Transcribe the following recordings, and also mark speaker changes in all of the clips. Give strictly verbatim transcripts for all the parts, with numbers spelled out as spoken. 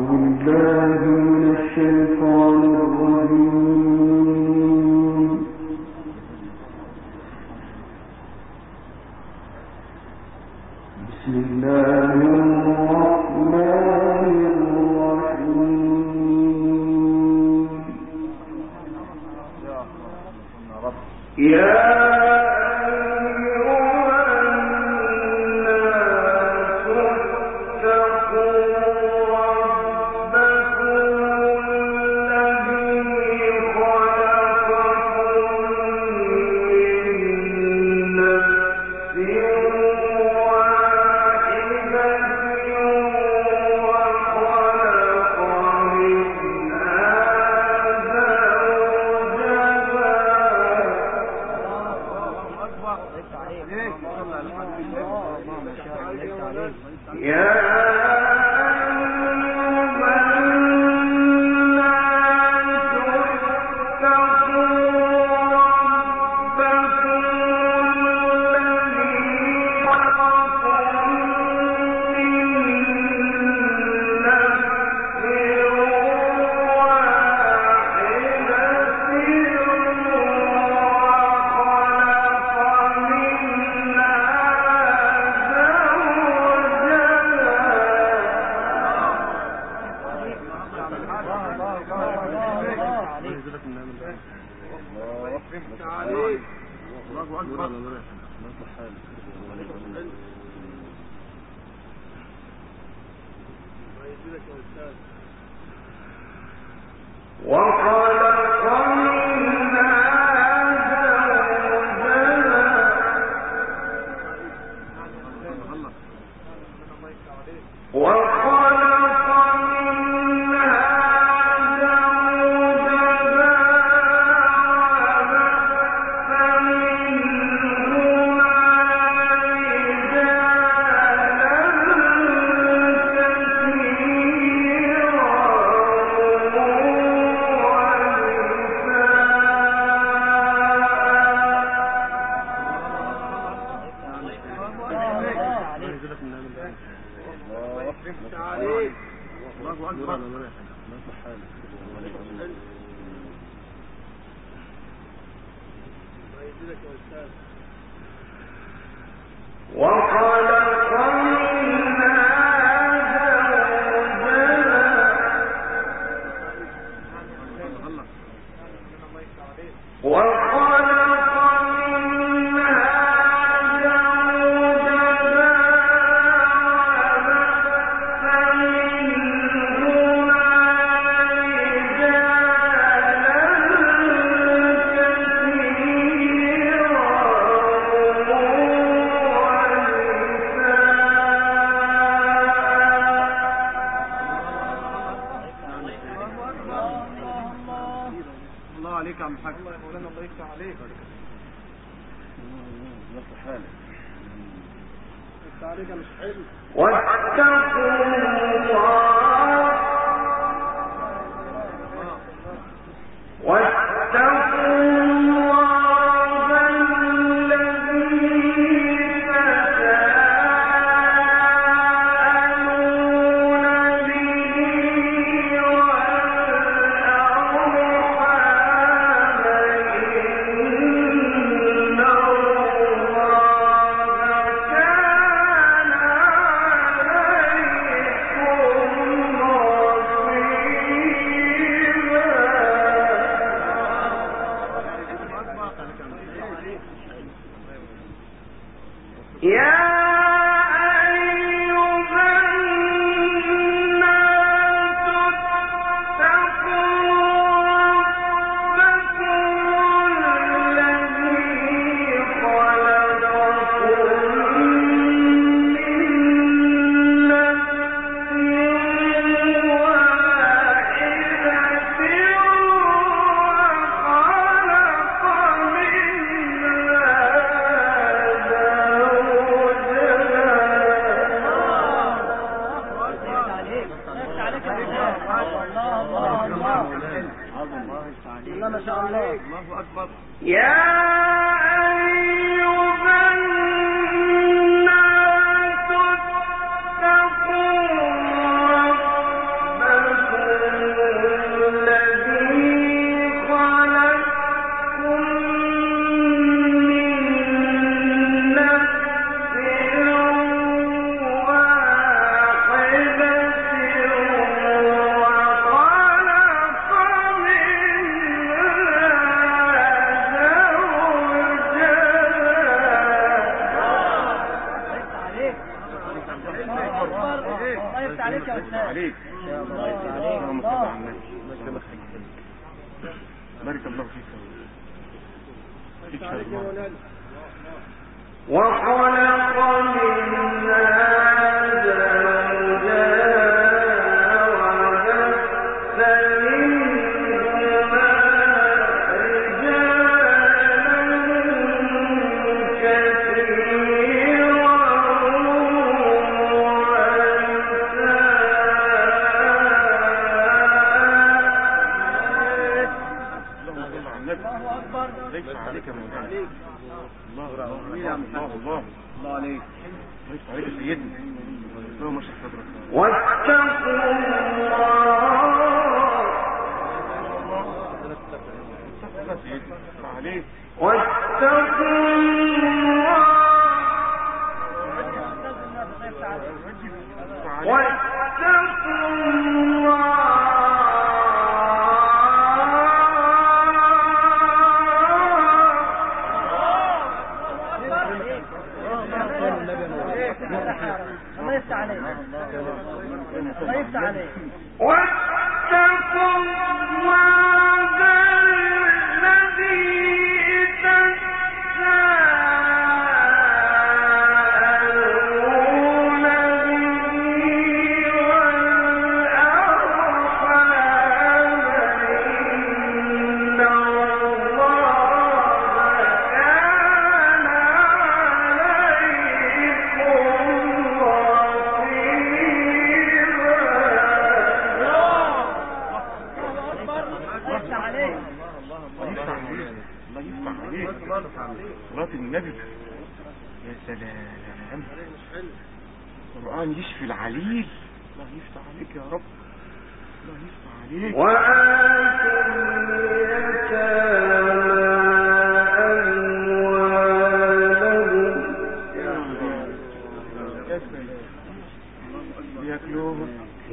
Speaker 1: الناس اتقوا ربكم وخلق منها
Speaker 2: صلاة النبي. يا سلام، القرآن يشفي العليل. الله يفتح عليك يا رب، الله يفتح عليك.
Speaker 1: وآتوا اليتامى أموالهم
Speaker 2: ياكلوهم.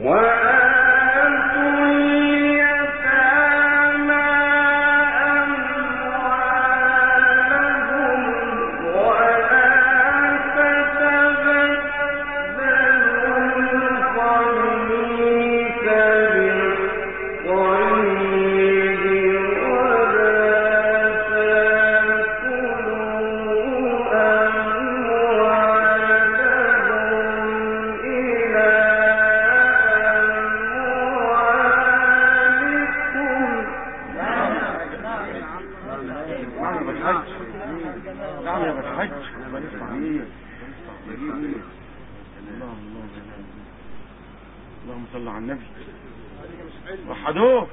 Speaker 2: اللهم صل على النبي. وحدوه.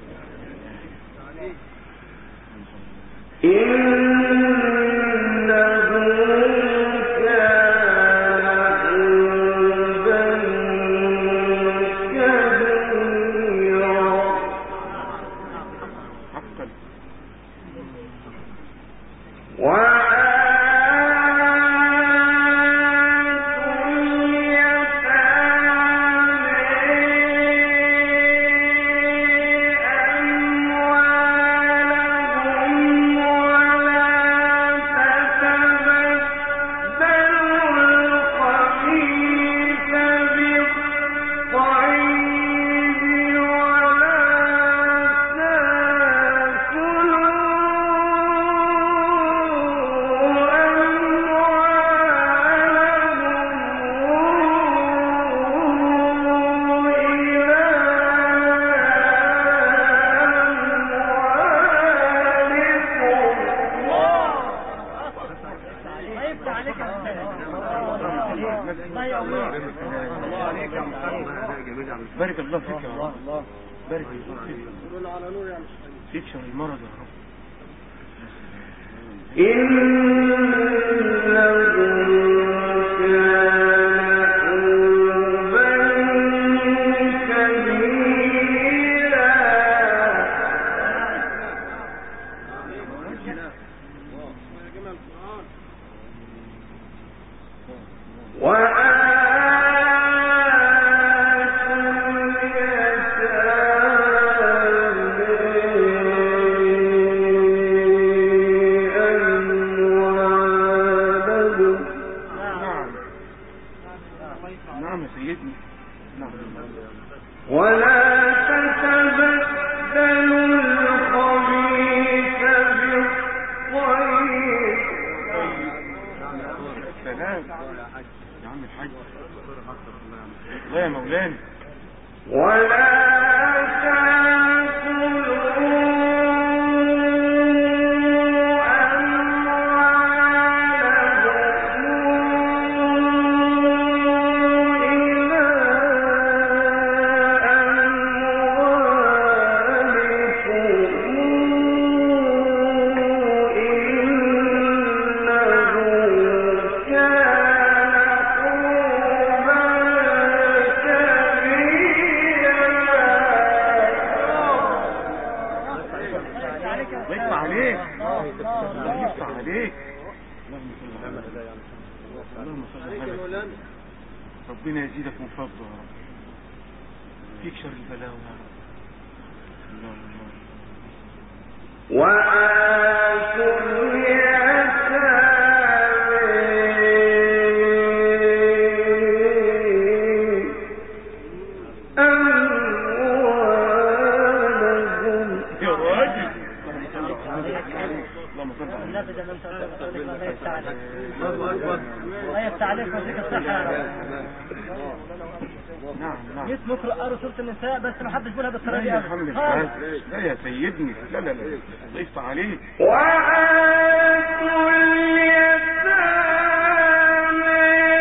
Speaker 2: بارك الله فيك يا رب، بارك الله فيك، تكشف المرض يا رب. نعم يا سيدي، نعم.
Speaker 1: ولا تتبدلوا الخبيث بالطيب
Speaker 2: يا عم الحاج الله يا مولانا.
Speaker 1: ولا تأكلوا
Speaker 2: ربنا يزيدك من فضله يا رب، فيك شر البلاوي يا رب. الله الله.
Speaker 1: وآتوا اليتامى أموالهم.
Speaker 2: يا راجل
Speaker 3: الله أكبر. الله يفتح عليك ويديك الصحة يا رب.
Speaker 2: نعم نعم.
Speaker 3: اسمك رأى سورة النساء بس ما حدش بيقولها بالطريقة دي
Speaker 2: ابدا. لا يا سيدني، لا لا لا الله يفتح عليك.
Speaker 1: وآتوا اليتامى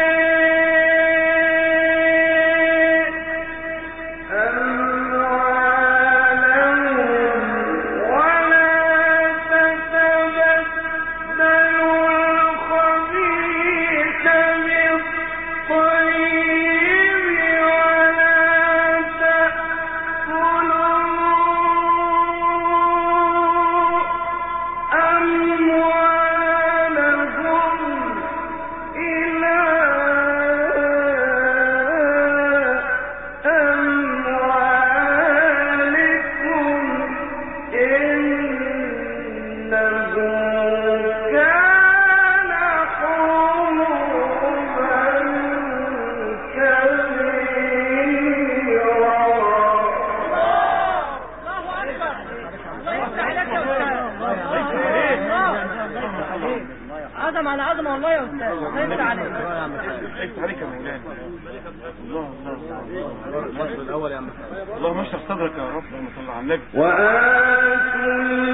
Speaker 1: عظم على عظمه والله يا استاذ. الله يفتح عليك.
Speaker 2: الله يفتح عليك يا مولانا. الله الله الله
Speaker 4: المصر الاول يا عم.
Speaker 2: اللهم اشرح صدرك يا رب. اللهم صل على النبي.
Speaker 1: وآتوا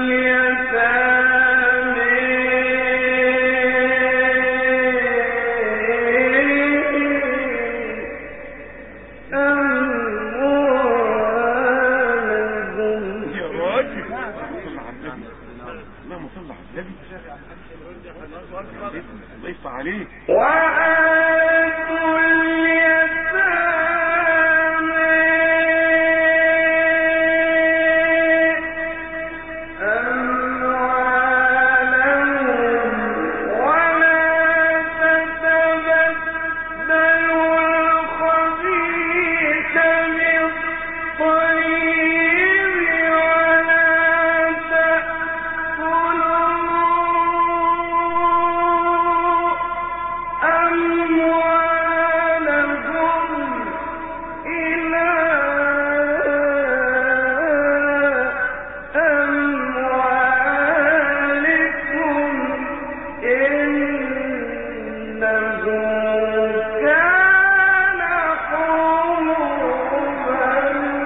Speaker 1: اليتامى أموالهم.
Speaker 2: يا راجل اللهم صل على النبي. الله يفتح عليك.
Speaker 1: وآتوا اليتامى أموالهم ولا تتبدلوا الخبيث بالطيب ولا تأكلوا أموالهم إلى أموالكم إنه كان حوبا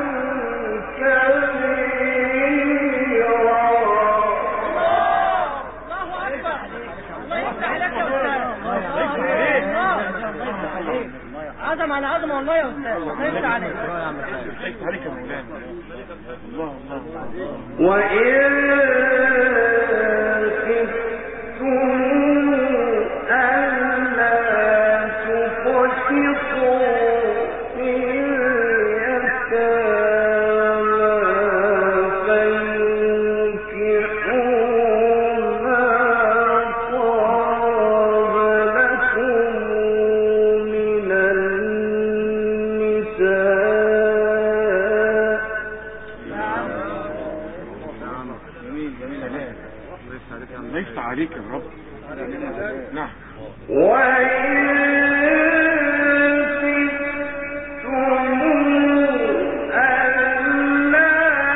Speaker 1: كبيرا.
Speaker 3: الله أكبر. الله يفتح عليك يا أستاذ. عظم على عظمه والله يا استاذ. الله يفتح عليك.
Speaker 2: الله يفتح عليك يا مولانا. الله الله الله.
Speaker 1: وإن خفتم ألا تقسطوا في اليتامى فانكحوا ما طاب لكم من النساء.
Speaker 2: الله يفتح عليك يا رب. نعم.
Speaker 1: وإن خفتم ألا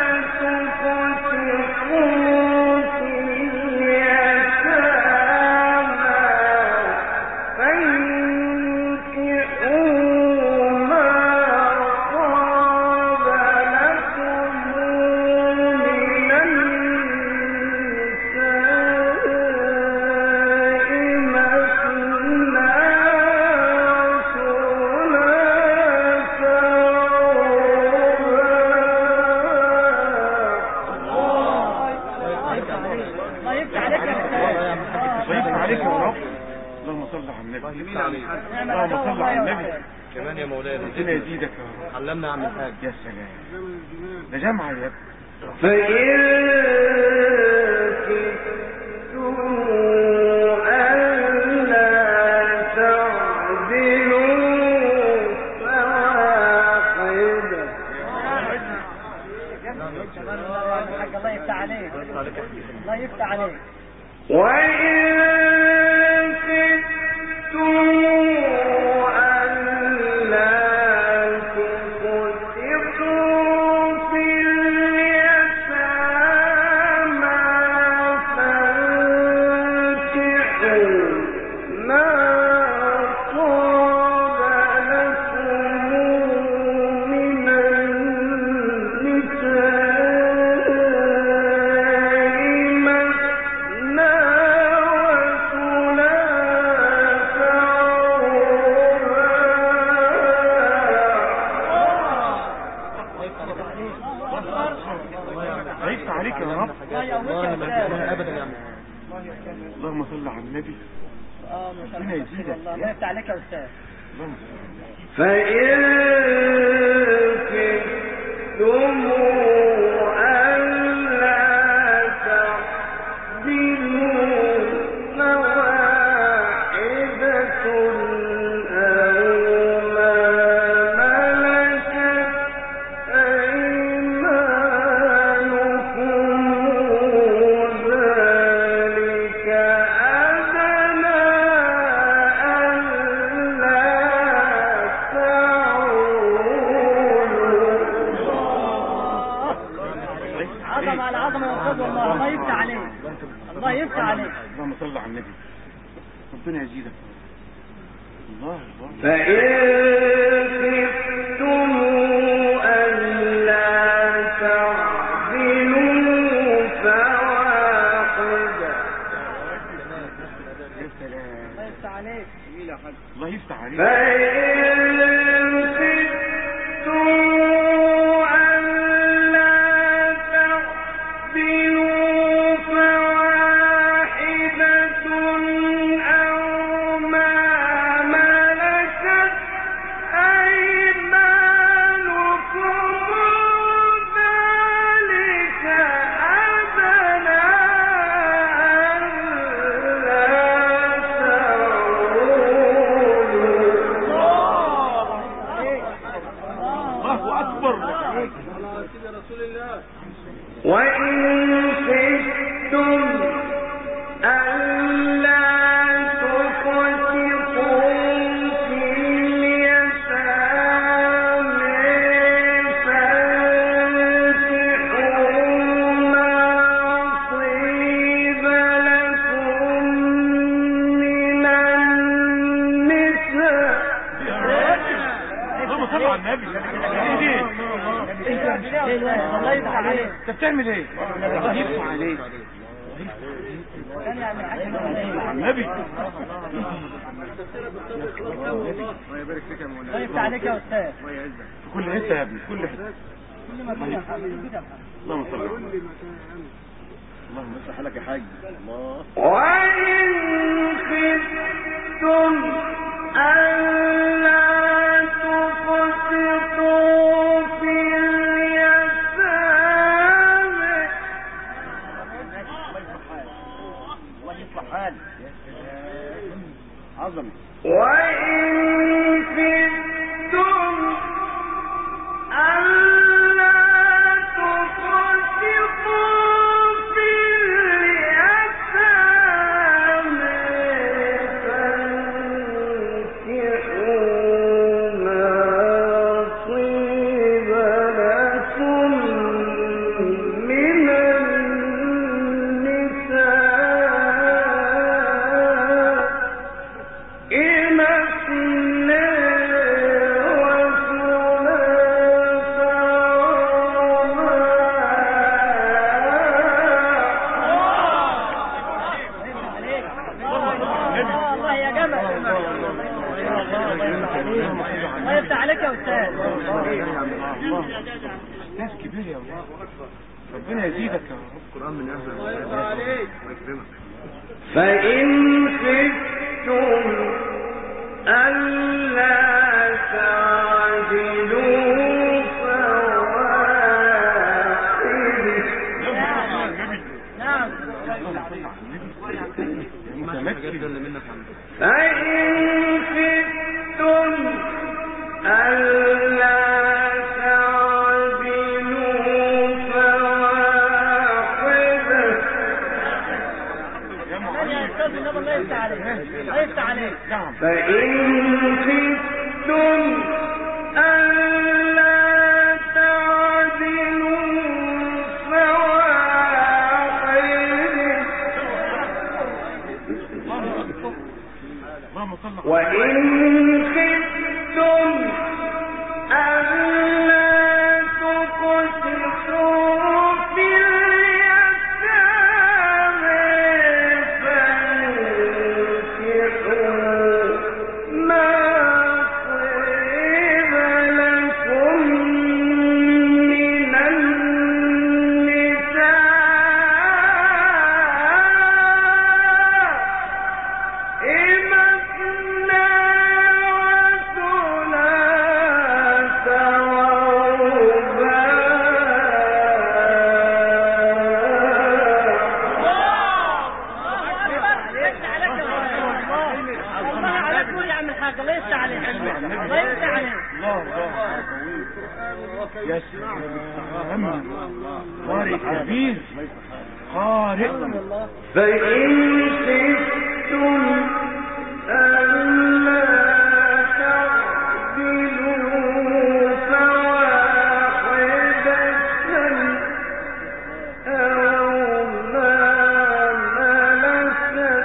Speaker 1: تقسطوا في اليتامى فانكحوا يفتح عليك يا استاذ.
Speaker 2: الله يفتح عليك يا رب. اللهم صل على النبي. اللهم صل على النبي.
Speaker 3: كمان يا مولانا
Speaker 2: ربنا يزيدك يا رب.
Speaker 3: علمنا يا عم الحاج.
Speaker 2: يا سلام ده جامعة يا ابني.
Speaker 1: الله يفتح عليك. الله يفتح عليك.
Speaker 4: وإن كنتم ألا تقسطوا في اليتامى فانكحوا ما طاب لكم من
Speaker 2: يفتح عليك يا رب.
Speaker 3: ابدا يا عم.
Speaker 2: اللهم صل على النبي.
Speaker 1: اه ما شاء
Speaker 2: ربنا
Speaker 1: الله.
Speaker 2: يزيدك.
Speaker 1: الله يفتح عليك يا استاذ.
Speaker 2: اللهم صل على النبي.
Speaker 4: فإن كنتم ألا تعدلوا فواحدة أو ما ملكت أيمانكم ذلك أدنى ألا
Speaker 1: عظمة على عظمة يا استاذ والله. الله يفتح عليك. الله يفتح عليك.
Speaker 2: اللهم صل على النبي. ربنا يزيدك. الله الله.
Speaker 4: فإن خفتم ألا تعدلوا فواحدة.
Speaker 2: يا سلام.
Speaker 1: الله يفتح عليك.
Speaker 2: الله يفتح عليك.
Speaker 4: فإن خفتم ألا تعدلوا فواحدة أو ما ملكت أيمانكم ذلك أدنى
Speaker 2: الله أكبر.
Speaker 4: وإن خفتم ألا تقسطوا في اليتامى فانكحوا ما طيب لكم من النساء.
Speaker 2: اللهم صل على النبي. ايه
Speaker 1: الله يفتح عليك.
Speaker 2: انت بتعمل ايه؟ الله يفتح عليك.
Speaker 1: ثانية يا عم الحاج.
Speaker 2: النبي.
Speaker 3: الله يبارك فيك يا مولانا.
Speaker 1: الله يفتح عليك يا استاذ.
Speaker 3: الله يعزك.
Speaker 2: في كل حته يا ابني، في كل حته.
Speaker 1: كل ما كنا محمد.
Speaker 2: اللهم صل على النبي.
Speaker 3: اللهم يفتح لك يا حاج. الله.
Speaker 4: وإن خفتم ألا تقسطوا في اليتامى
Speaker 3: الله يصلح حالك. عظمة.
Speaker 4: وإن خفتم ألا تقسطوا في اليتامى فانكحوا ما طيب لكم من النساء إن أثنى
Speaker 1: الله يا جمل. الله يفتح عليك يا استاذ.
Speaker 2: ناس كبير يا ولاد، ربنا يزيدك يا رب.
Speaker 3: القرآن من أهل
Speaker 4: فإن خفتم ألا تعدلوا فواحدة.
Speaker 1: نعم
Speaker 4: فإن خفتم ألا
Speaker 1: الله يفتح عليك الله يفتح عليك.
Speaker 2: نعم.
Speaker 4: فإن خفتم ألا تعدلوا فواحدة وإن خفتم ألا تقسطوا في قارئ كبير قارئ. فإن خفتم ألا تعدلوا فواحدة أو ما ملكت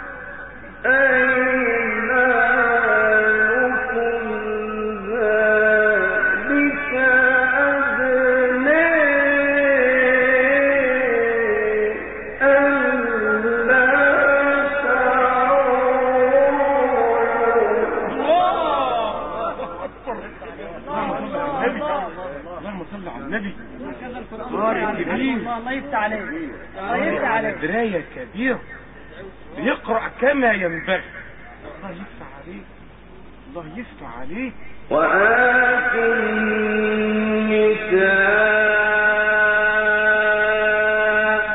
Speaker 4: أيمانكم ذلك
Speaker 1: الله يفتح عليك الله يفتح عليك.
Speaker 2: دراية كبير بيقرأ كما ينبغي. الله يفتح عليك الله يفتح عليك.
Speaker 4: وآتوا النساء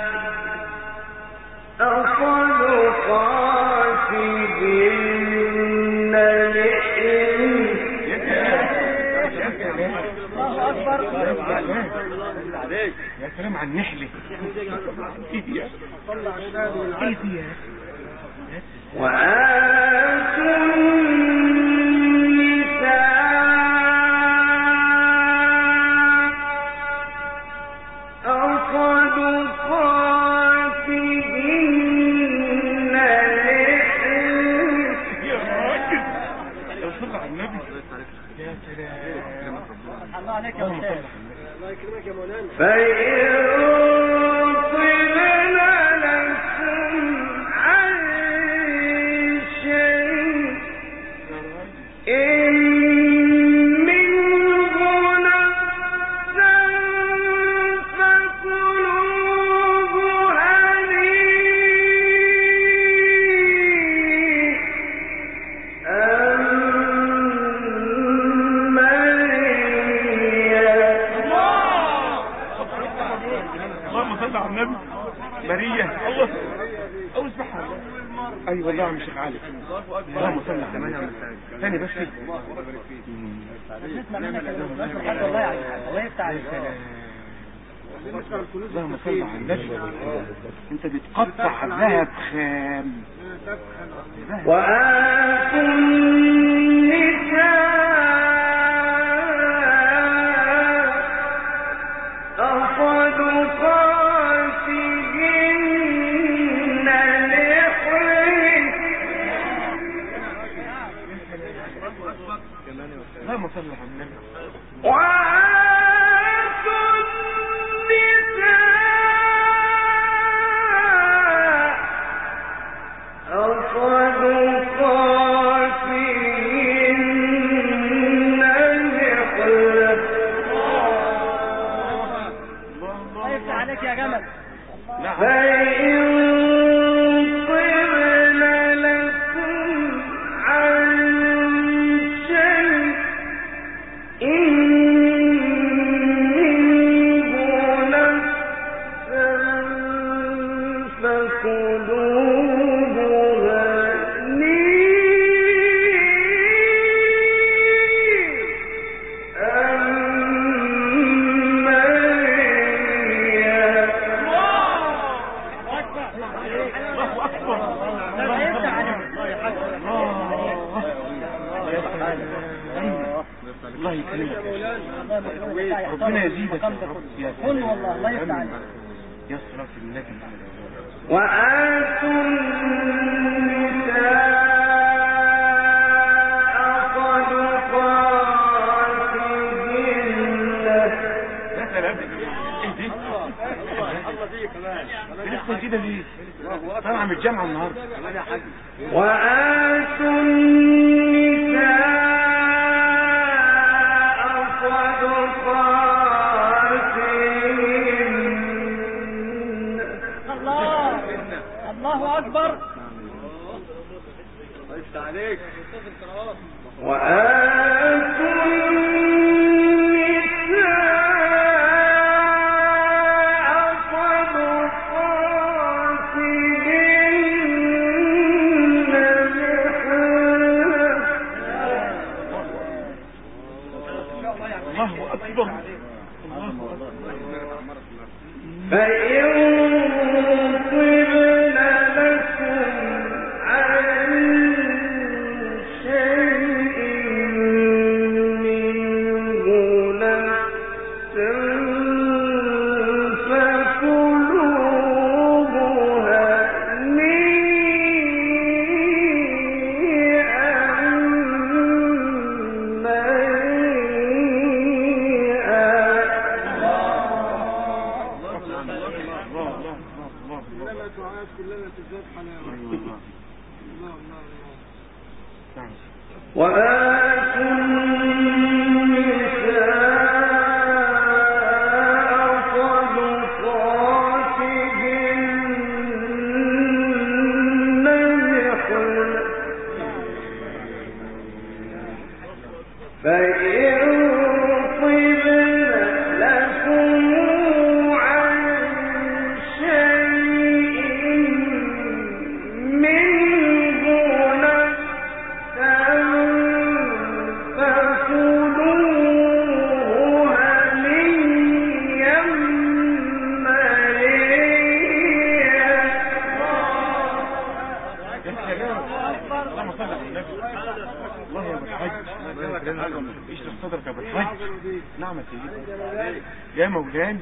Speaker 4: صدقاتهن
Speaker 2: نحلة. يا سلام عن النحلة. ايه دي ايه دي
Speaker 4: وآتوا النساء صدقاتهن
Speaker 2: يا سلام
Speaker 1: الله عليك يا أستاذ.
Speaker 3: الله يكرمك يا مولانا.
Speaker 4: فإن طبن لكم عن شيء إن منه نفسا فكلوه هنيئا
Speaker 2: مرية. الله أول اسمعها. أيوة والله مش عارف. اللهم صل على النبي. ثاني بس
Speaker 1: الله يفتح عليك.
Speaker 2: اللهم صل على النبي. انت بتقطع ذهب خام.
Speaker 4: وآتوا النساء صدقاتهن
Speaker 2: اللهم صل على النبي.
Speaker 4: وآتوا النساء صدقاتهن
Speaker 2: الله يكرمك يا شيخ. ربنا يزيدك يا رب. يا
Speaker 1: كل والله الله يفتح عليك.
Speaker 2: يا صلاة النبي.
Speaker 4: وآتوا النساء
Speaker 2: لسه جديدة ليه؟ طالعة من الجامعة النهاردة.
Speaker 4: وآتوا النساء صدقاتهن.
Speaker 1: الله الله أكبر.
Speaker 4: وآتوا
Speaker 2: يا مولانا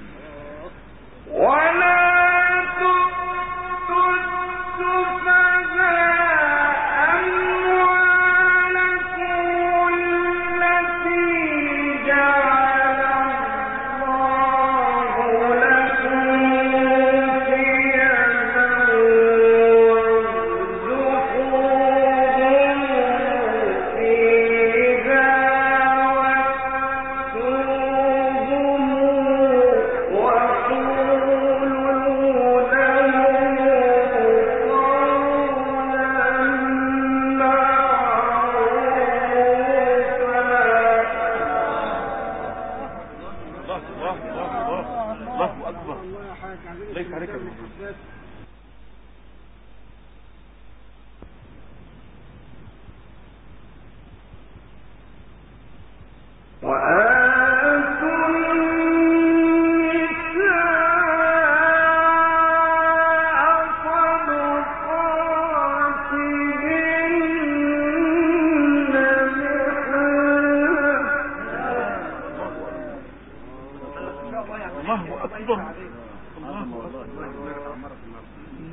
Speaker 2: ولا تؤتوا السفهاء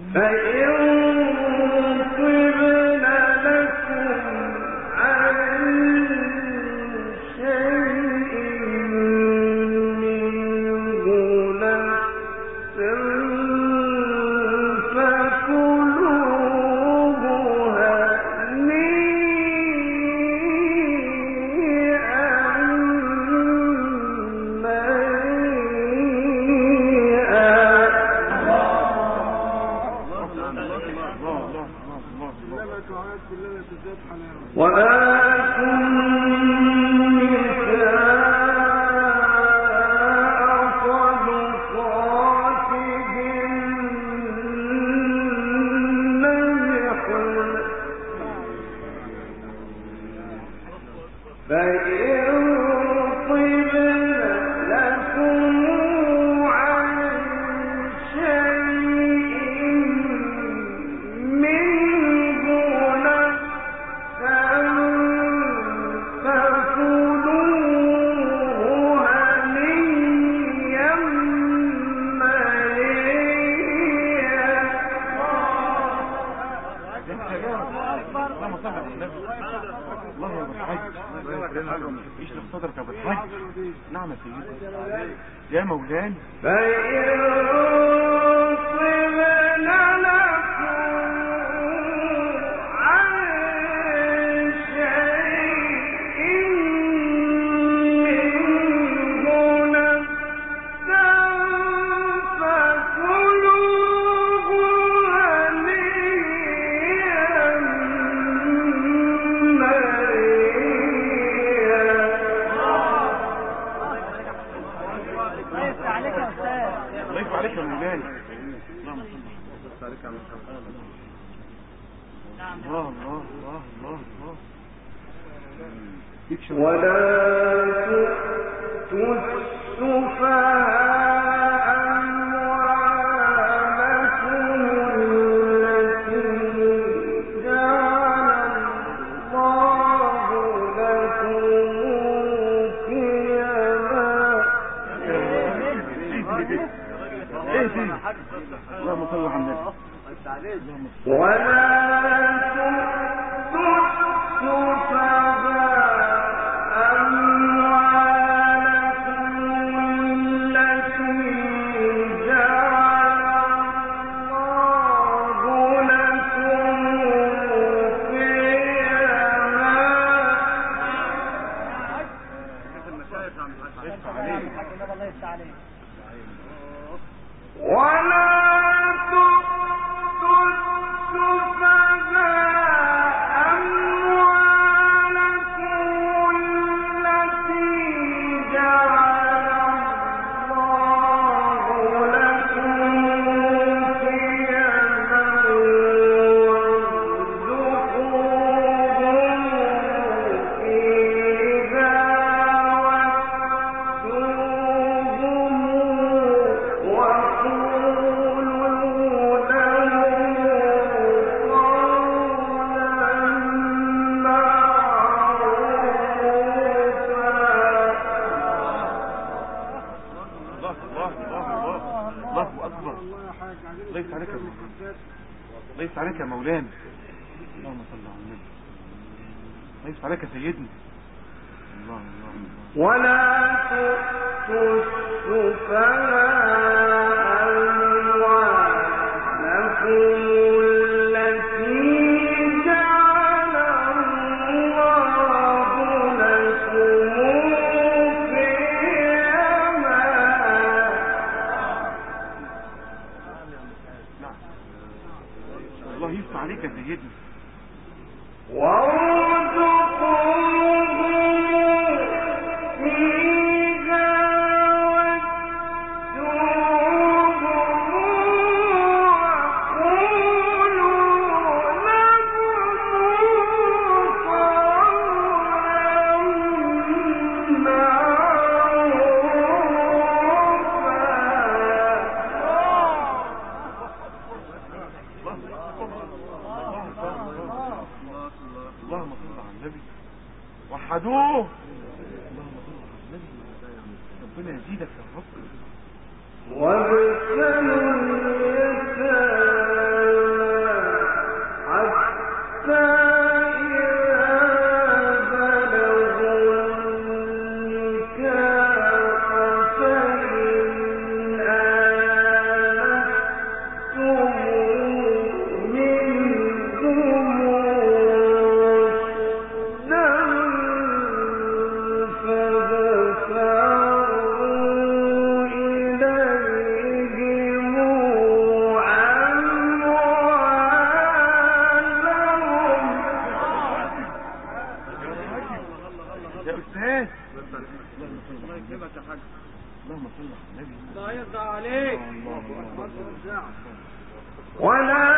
Speaker 2: يا مولانا ليس عليك يا مولانا. اللهم صل على النبي. ليس عليك يا سيدنا. الله الله الله.
Speaker 4: ولا تؤتوا السفهاء أموالكم
Speaker 2: عليك يا سيدنا. اللهم صل على النبي. وحدوه. اللهم صل على النبي. ربنا يزيدك يا رب.
Speaker 4: وابتلوا اليتامى
Speaker 1: الله يرضى عليك.
Speaker 4: ولا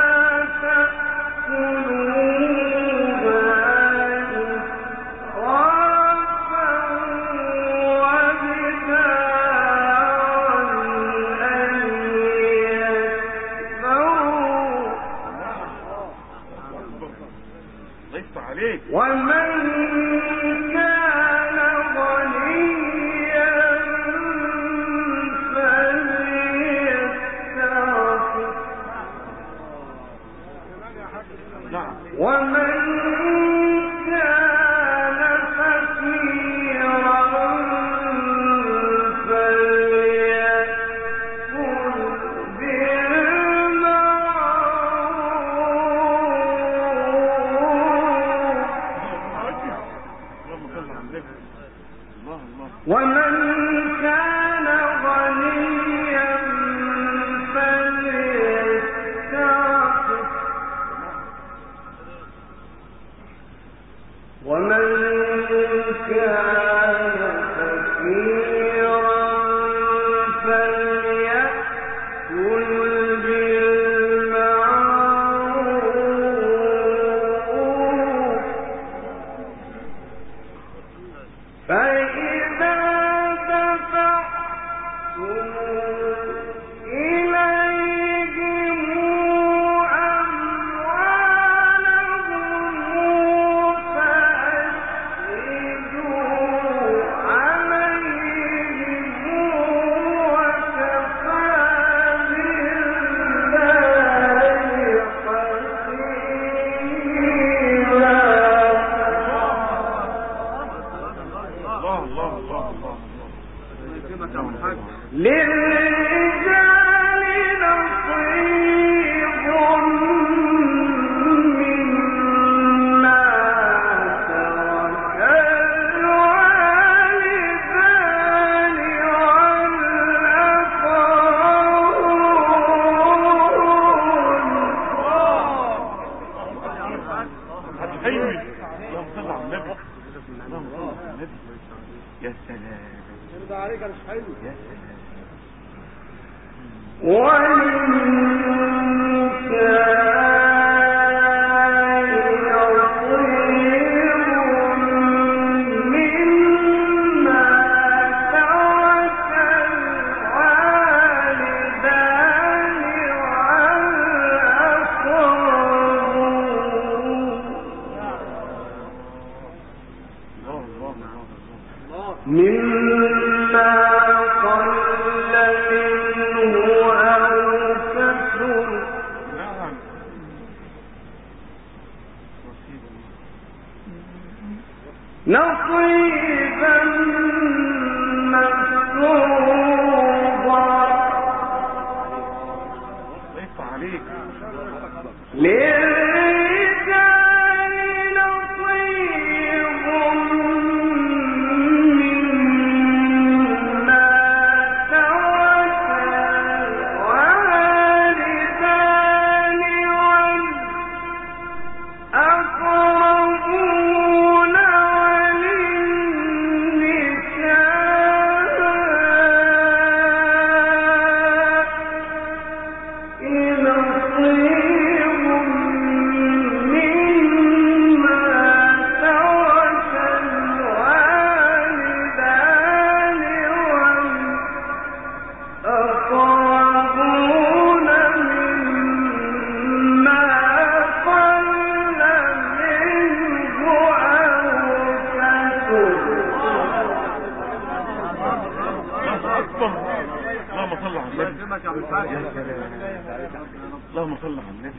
Speaker 2: اللهم صل على النبي.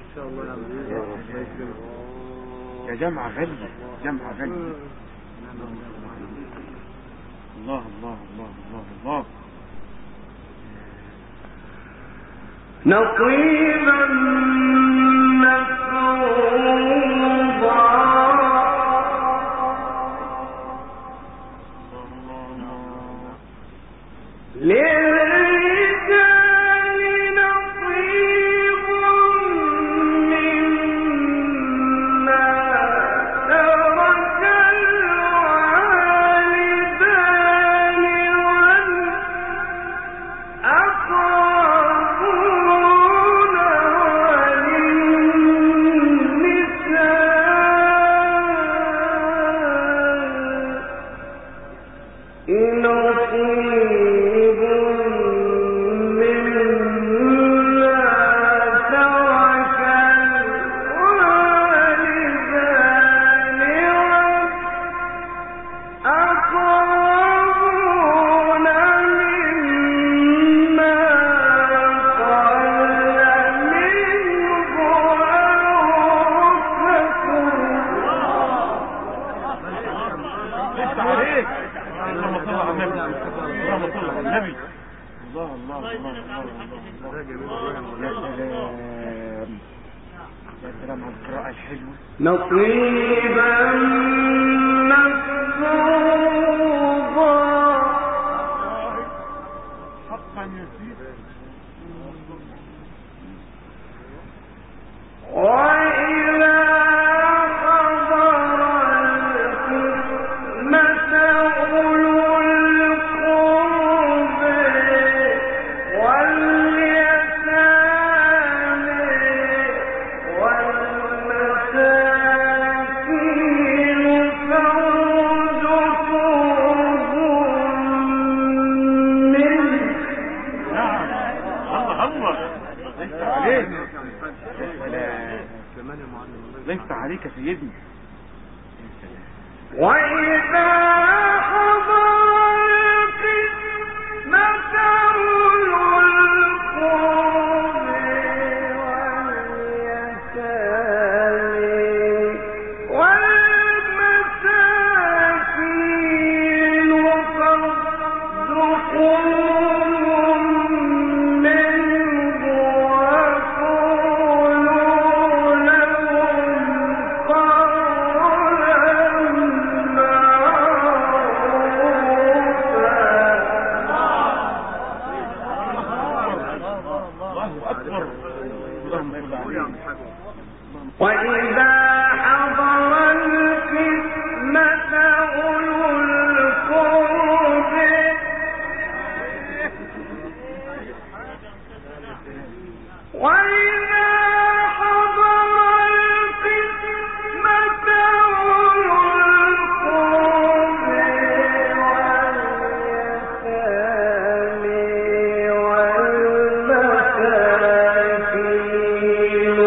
Speaker 2: يا جمع غلي، جمع غلي. الله الله الله الله الله.
Speaker 4: نصيبا مفروضا.
Speaker 2: يا سلام على القراءة الحلوة.
Speaker 4: نصيبا مفروضا
Speaker 2: حقا يسير.
Speaker 4: وإذا حضر القسمة أولو القرب واليتامى والمساكين فارزقوهم منه.
Speaker 2: نعم. الله الله. ليس عليك. ليس عليك سيدي.
Speaker 4: وإذا حضر القسمة أولو القرب واليتامى والمساكين فارزقوهم منه وقولوا لهم قولا وإذا حضر القسمة أولو القرب وإذا حضر القسمة أولو القرب واليتامى والمساكين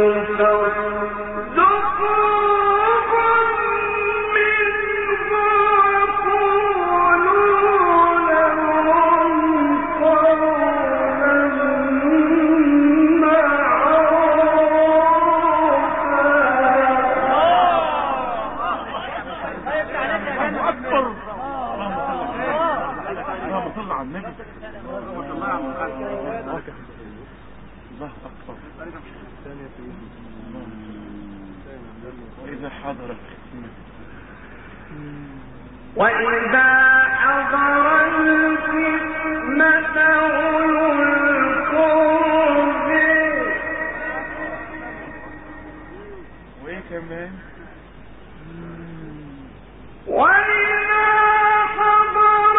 Speaker 2: وإذا حضر القسمة
Speaker 4: وإذا حضر القسمة أولو القرب
Speaker 2: وإيه كمان
Speaker 4: وإذا حضر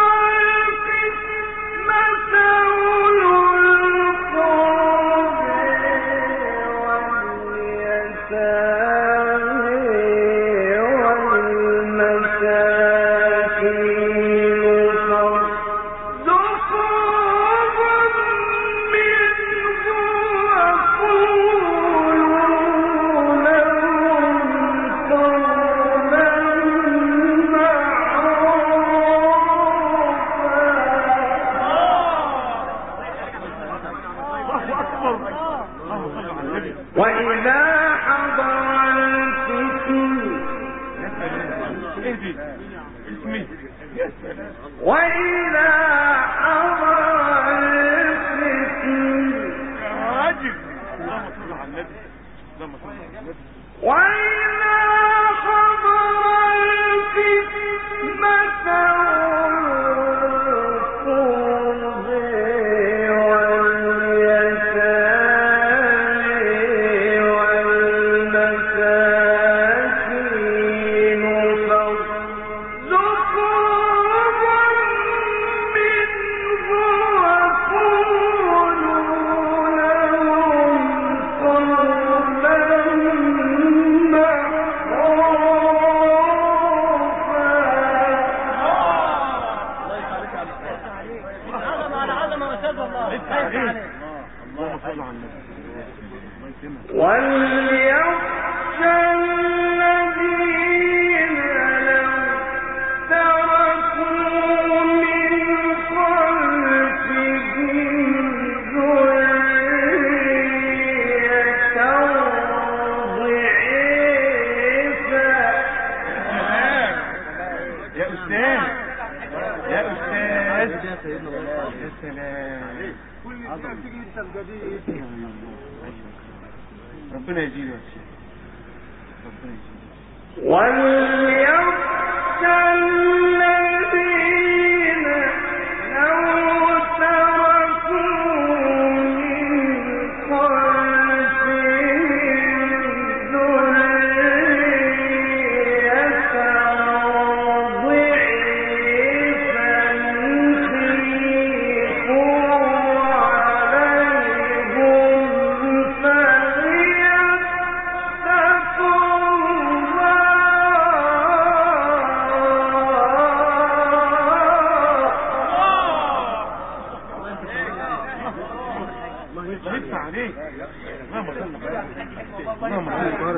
Speaker 4: القسمة أولو القرب واليتامى والمساكين فارزقوهم منه وقولوا لهم قولا وإذا حضر القسمة وإذا حضر القسمة وإذا حضر القسمة القرب واليتامى والمساكين فارزقوهم منه وقولوا لهم قولا وليخشى الذين لو تركوا من خلفهم ذرية ضعيفا.
Speaker 2: يا أستاذ يا أستاذ يا سلام ربنا يزيده يا شيخ ربنا يزيده
Speaker 4: وليخشى الذين لو تركوا من خلفهم ذرية ضعيفا خيفوا عليهم فليتقوا
Speaker 2: جبت عليك اللهم صل اللهم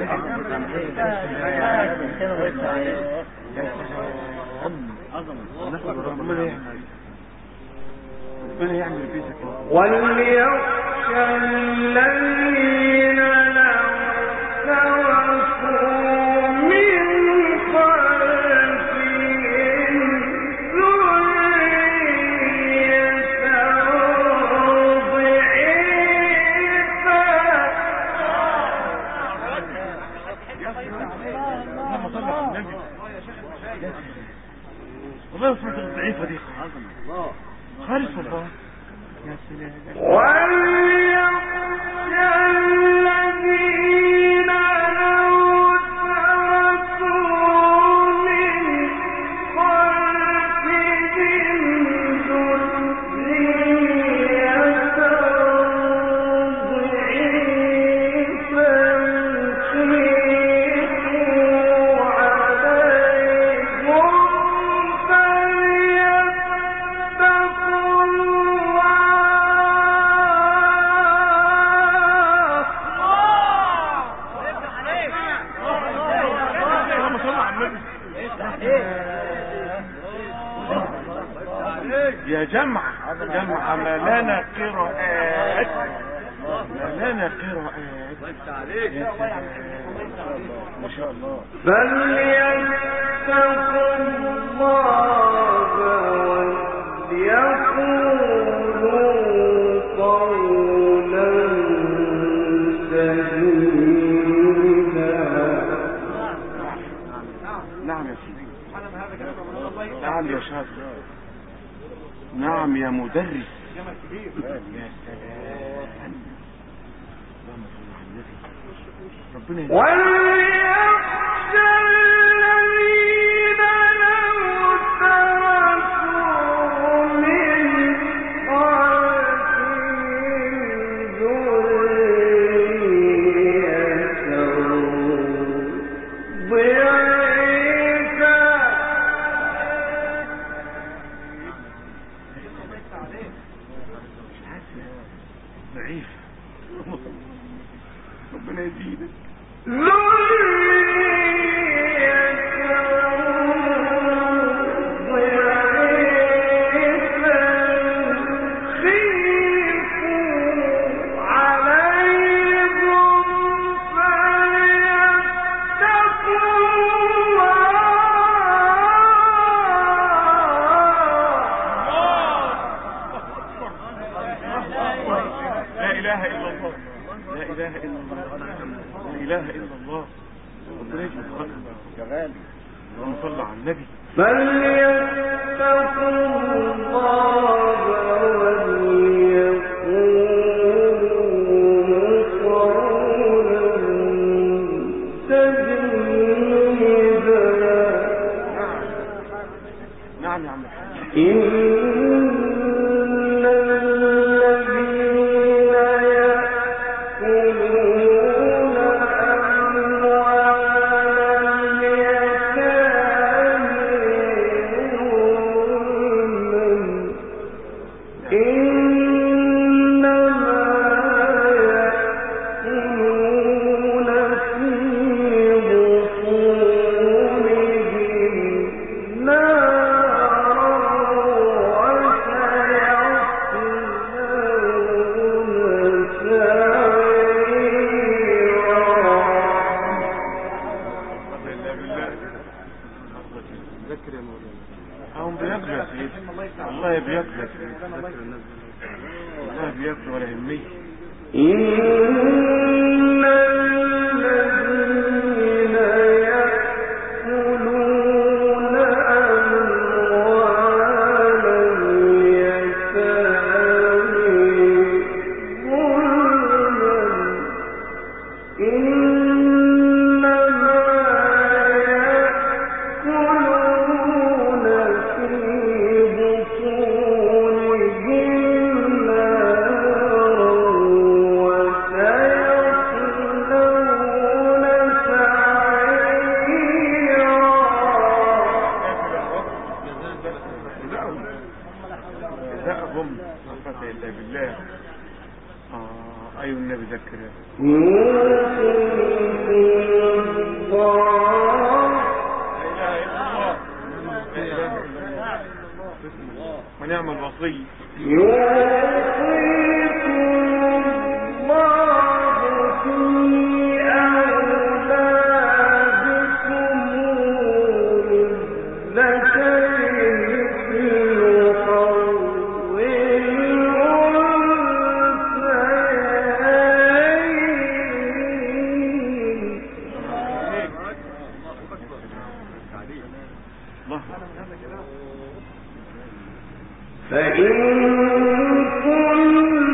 Speaker 2: ربنا يعمل ربنا يعمل بيتك
Speaker 4: وليخشى الذين لو تركوا من خلفهم ذرية ضعيفا
Speaker 2: اللهم صل على النبي والله سمعت الضعيفة دي خالص والله يا سلام
Speaker 4: وليخشى الذين لو تركوا من خلفهم ذرية ضعيفا خيفوا عليهم فليتقوا
Speaker 2: يا جمع جمع ما لنا قراءات ما لنا قراءات يا سلام ما شاء الله
Speaker 4: فليتقوا الله وليقولوا قولا سديدا.
Speaker 2: نعم يا سيدي نعم يا شاطر نعم يا مدرس يا سلام ربنا يجزيك.
Speaker 4: وليخشى الذين لو تركوا من خلفهم ذرية ضعيفا
Speaker 2: ضعيف ربنا يزيدك لا اله الا الله لا اله الا الله لا اله الا الله ربنا يجزيك يا غالي اللهم صل على النبي
Speaker 4: فليتقوا الله وليقولوا قولا سديدا.
Speaker 2: نعم يا عم الحاج هم بياكلوا يا سيدي والله بياكلوا يا سيدي لا بياكل ولا همية.
Speaker 4: إن الذين يأكلون أموال اليتامى ظلما إنما يأكلون في بطونهم نارا وسيصلون سعيرا.
Speaker 2: جزاءهم لا قوة إلا بالله. آه أيوة النبي ذكر ونعم الوصي.
Speaker 4: فإن كن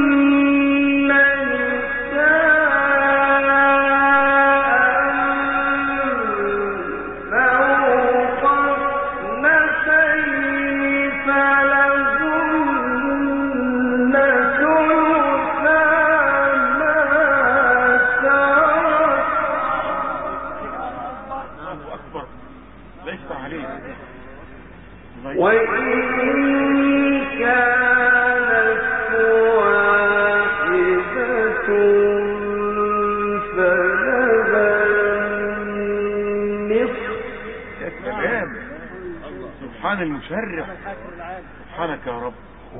Speaker 2: سبحان المشرع. سبحانك يا رب.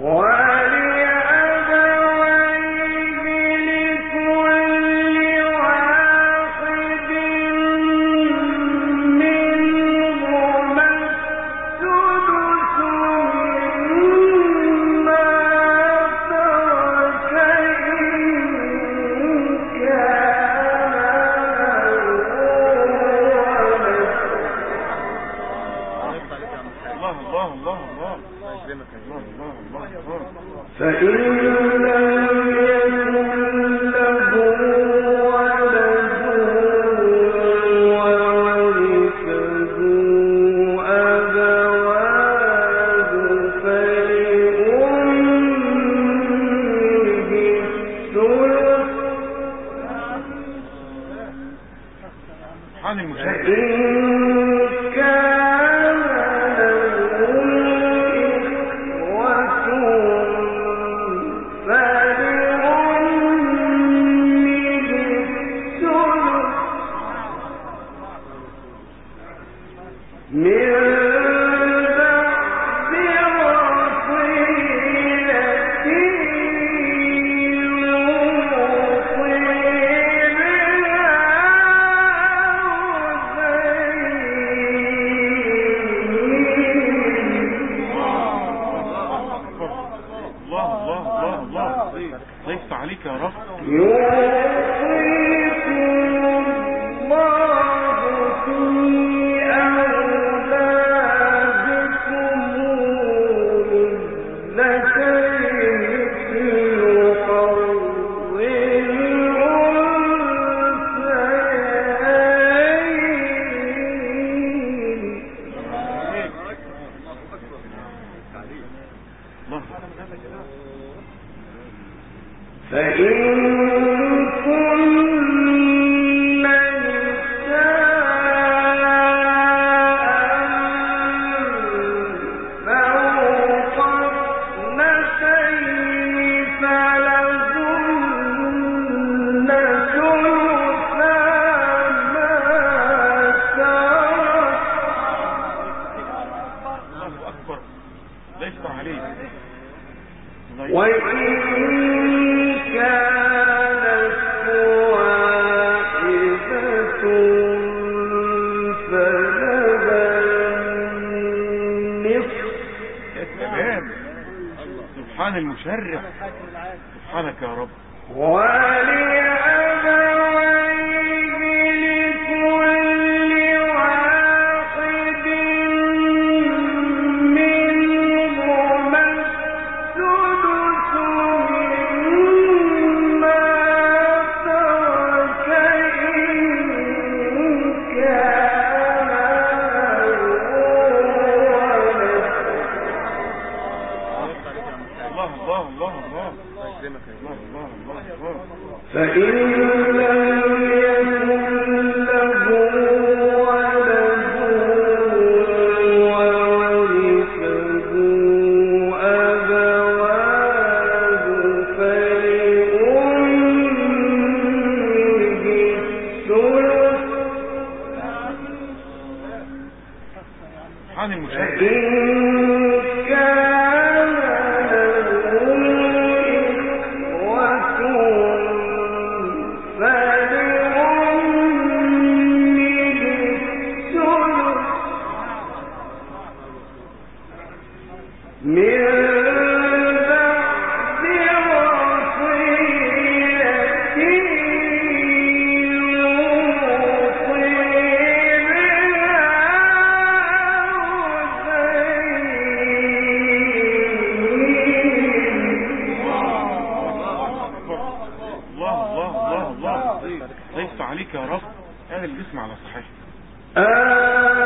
Speaker 4: فإن لم يكن له ولد وورثه أبواه فلأمه الثلث.
Speaker 2: سبحان المشرع. ضيفت عليك يا رب.
Speaker 4: فإن كن نساء فوق اثنتين فلهن ثلثا ما ترك.
Speaker 2: الله أكبر. ليس عليك.
Speaker 4: وإن كانت واحدة فلها النصف.
Speaker 2: يا سلام. سبحان المشرع. سبحانك يا رب. الله عليك يا رب. اهل الجسم على صحيح.